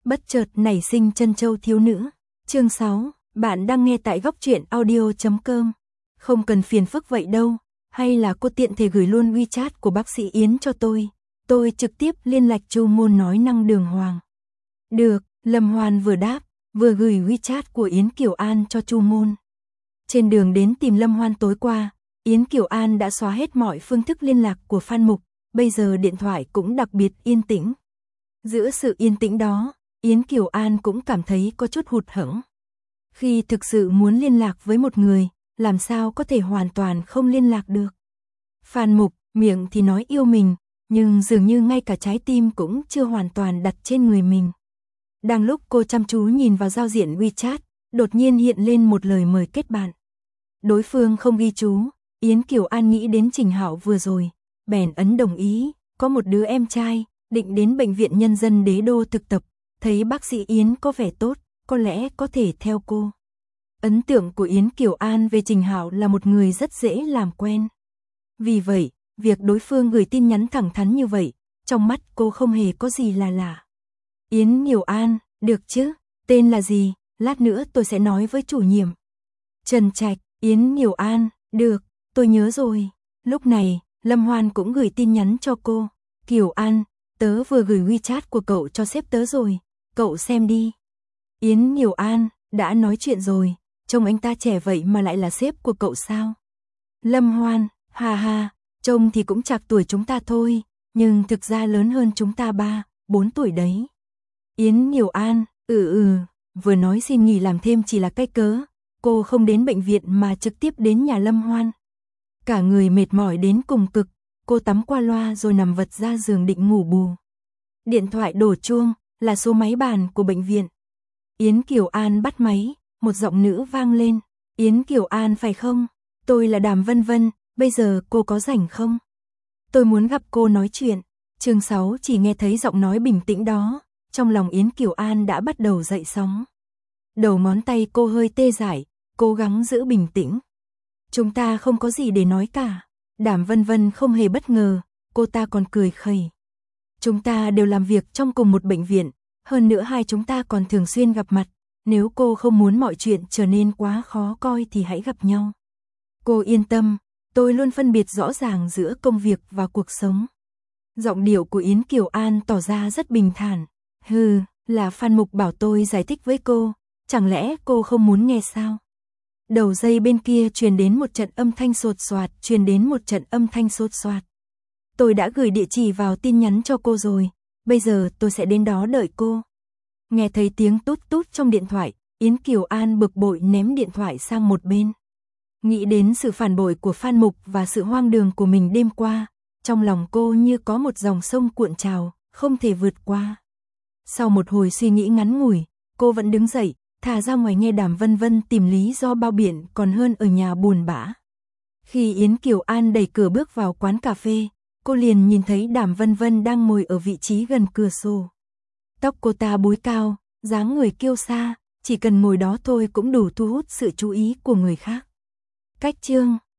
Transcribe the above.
Bất chợt nảy sinh chân châu thiếu nữ. Chương 6, bạn đang nghe tại góc truyện audio.com. Không cần phiền phức vậy đâu, hay là cô tiện thể gửi luôn WeChat của bác sĩ Yến cho tôi trực tiếp liên lạc Chu Môn nói năng đường hoàng. Được, Lâm Hoan vừa đáp, vừa gửi WeChat của Yến Kiều An cho Chu Môn. Trên đường đến tìm Lâm Hoan tối qua, Yến Kiều An đã xóa hết mọi phương thức liên lạc của Phan Mục, bây giờ điện thoại cũng đặc biệt yên tĩnh. Giữa sự yên tĩnh đó, Yến Kiều An cũng cảm thấy có chút hụt hẫng. Khi thực sự muốn liên lạc với một người, làm sao có thể hoàn toàn không liên lạc được. Phan Mục, miệng thì nói yêu mình, nhưng dường như ngay cả trái tim cũng chưa hoàn toàn đặt trên người mình. Đang lúc cô chăm chú nhìn vào giao diện WeChat, đột nhiên hiện lên một lời mời kết bạn. Đối phương không ghi chú, Yến Kiều An nghĩ đến Trình Hạo vừa rồi, bèn ấn đồng ý, có một đứa em trai, định đến bệnh viện nhân dân Đế Đô thực tập, thấy bác sĩ Yến có vẻ tốt, có lẽ có thể theo cô. Ấn tượng của Yến Kiều An về Trình Hạo là một người rất dễ làm quen. Vì vậy, việc đối phương gửi tin nhắn thẳng thắn như vậy, trong mắt cô không hề có gì là lạ. Yến Kiều An, được chứ, tên là gì, lát nữa tôi sẽ nói với chủ nhiệm. Trần Trạch, Yến Kiều An, được, tôi nhớ rồi. Lúc này, Lâm Hoan cũng gửi tin nhắn cho cô. Kiều An, tớ vừa gửi WeChat của cậu cho sếp tớ rồi, cậu xem đi. Yến Kiều An, đã nói chuyện rồi, trông anh ta trẻ vậy mà lại là sếp của cậu sao? Lâm Hoan, ha ha, trông thì cũng chạc tuổi chúng ta thôi, nhưng thực ra lớn hơn chúng ta 3-4 tuổi đấy. Yến Kiều An, vừa nói xin nghỉ làm thêm chỉ là cái cớ, cô không đến bệnh viện mà trực tiếp đến nhà Lâm Hoan. Cả người mệt mỏi đến cùng cực, cô tắm qua loa rồi nằm vật ra giường định ngủ bù. Điện thoại đổ chuông, là số máy bàn của bệnh viện. Yến Kiều An bắt máy, một giọng nữ vang lên. Yến Kiều An phải không? Tôi là Đàm Vân Vân, bây giờ cô có rảnh không? Tôi muốn gặp cô nói chuyện. Chương 6 chỉ nghe thấy giọng nói bình tĩnh đó, trong lòng Yến Kiều An đã bắt đầu dậy sóng. Đầu ngón tay cô hơi tê dại, cố gắng giữ bình tĩnh. Chúng ta không có gì để nói cả. Đàm Vân Vân không hề bất ngờ, cô ta còn cười khẩy. Chúng ta đều làm việc trong cùng một bệnh viện, hơn nữa hai chúng ta còn thường xuyên gặp mặt. Nếu cô không muốn mọi chuyện trở nên quá khó coi thì hãy gặp nhau. Cô yên tâm, tôi luôn phân biệt rõ ràng giữa công việc và cuộc sống. Giọng điệu của Yến Kiều An tỏ ra rất bình thản. Là Phan Mục bảo tôi giải thích với cô, chẳng lẽ cô không muốn nghe sao? Đầu dây bên kia truyền đến một trận âm thanh sột soạt, Tôi đã gửi địa chỉ vào tin nhắn cho cô rồi, bây giờ tôi sẽ đến đó đợi cô. Nghe thấy tiếng tút tút trong điện thoại, Yến Kiều An bực bội ném điện thoại sang một bên. Nghĩ đến sự phản bội của Phan Mục và sự hoang đường của mình đêm qua, trong lòng cô như có một dòng sông cuộn trào, không thể vượt qua. Sau một hồi suy nghĩ ngắn ngủi, cô vẫn đứng dậy, thả ra ngoài nghe Đàm Vân Vân tìm lý do bao biện còn hơn ở nhà buồn bã. Khi Yến Kiều An đẩy cửa bước vào quán cà phê, cô liền nhìn thấy Đàm Vân Vân đang ngồi ở vị trí gần cửa sổ. Tóc cô ta búi cao, dáng người kiêu sa, chỉ cần ngồi đó thôi cũng đủ thu hút sự chú ý của người khác. Cách chương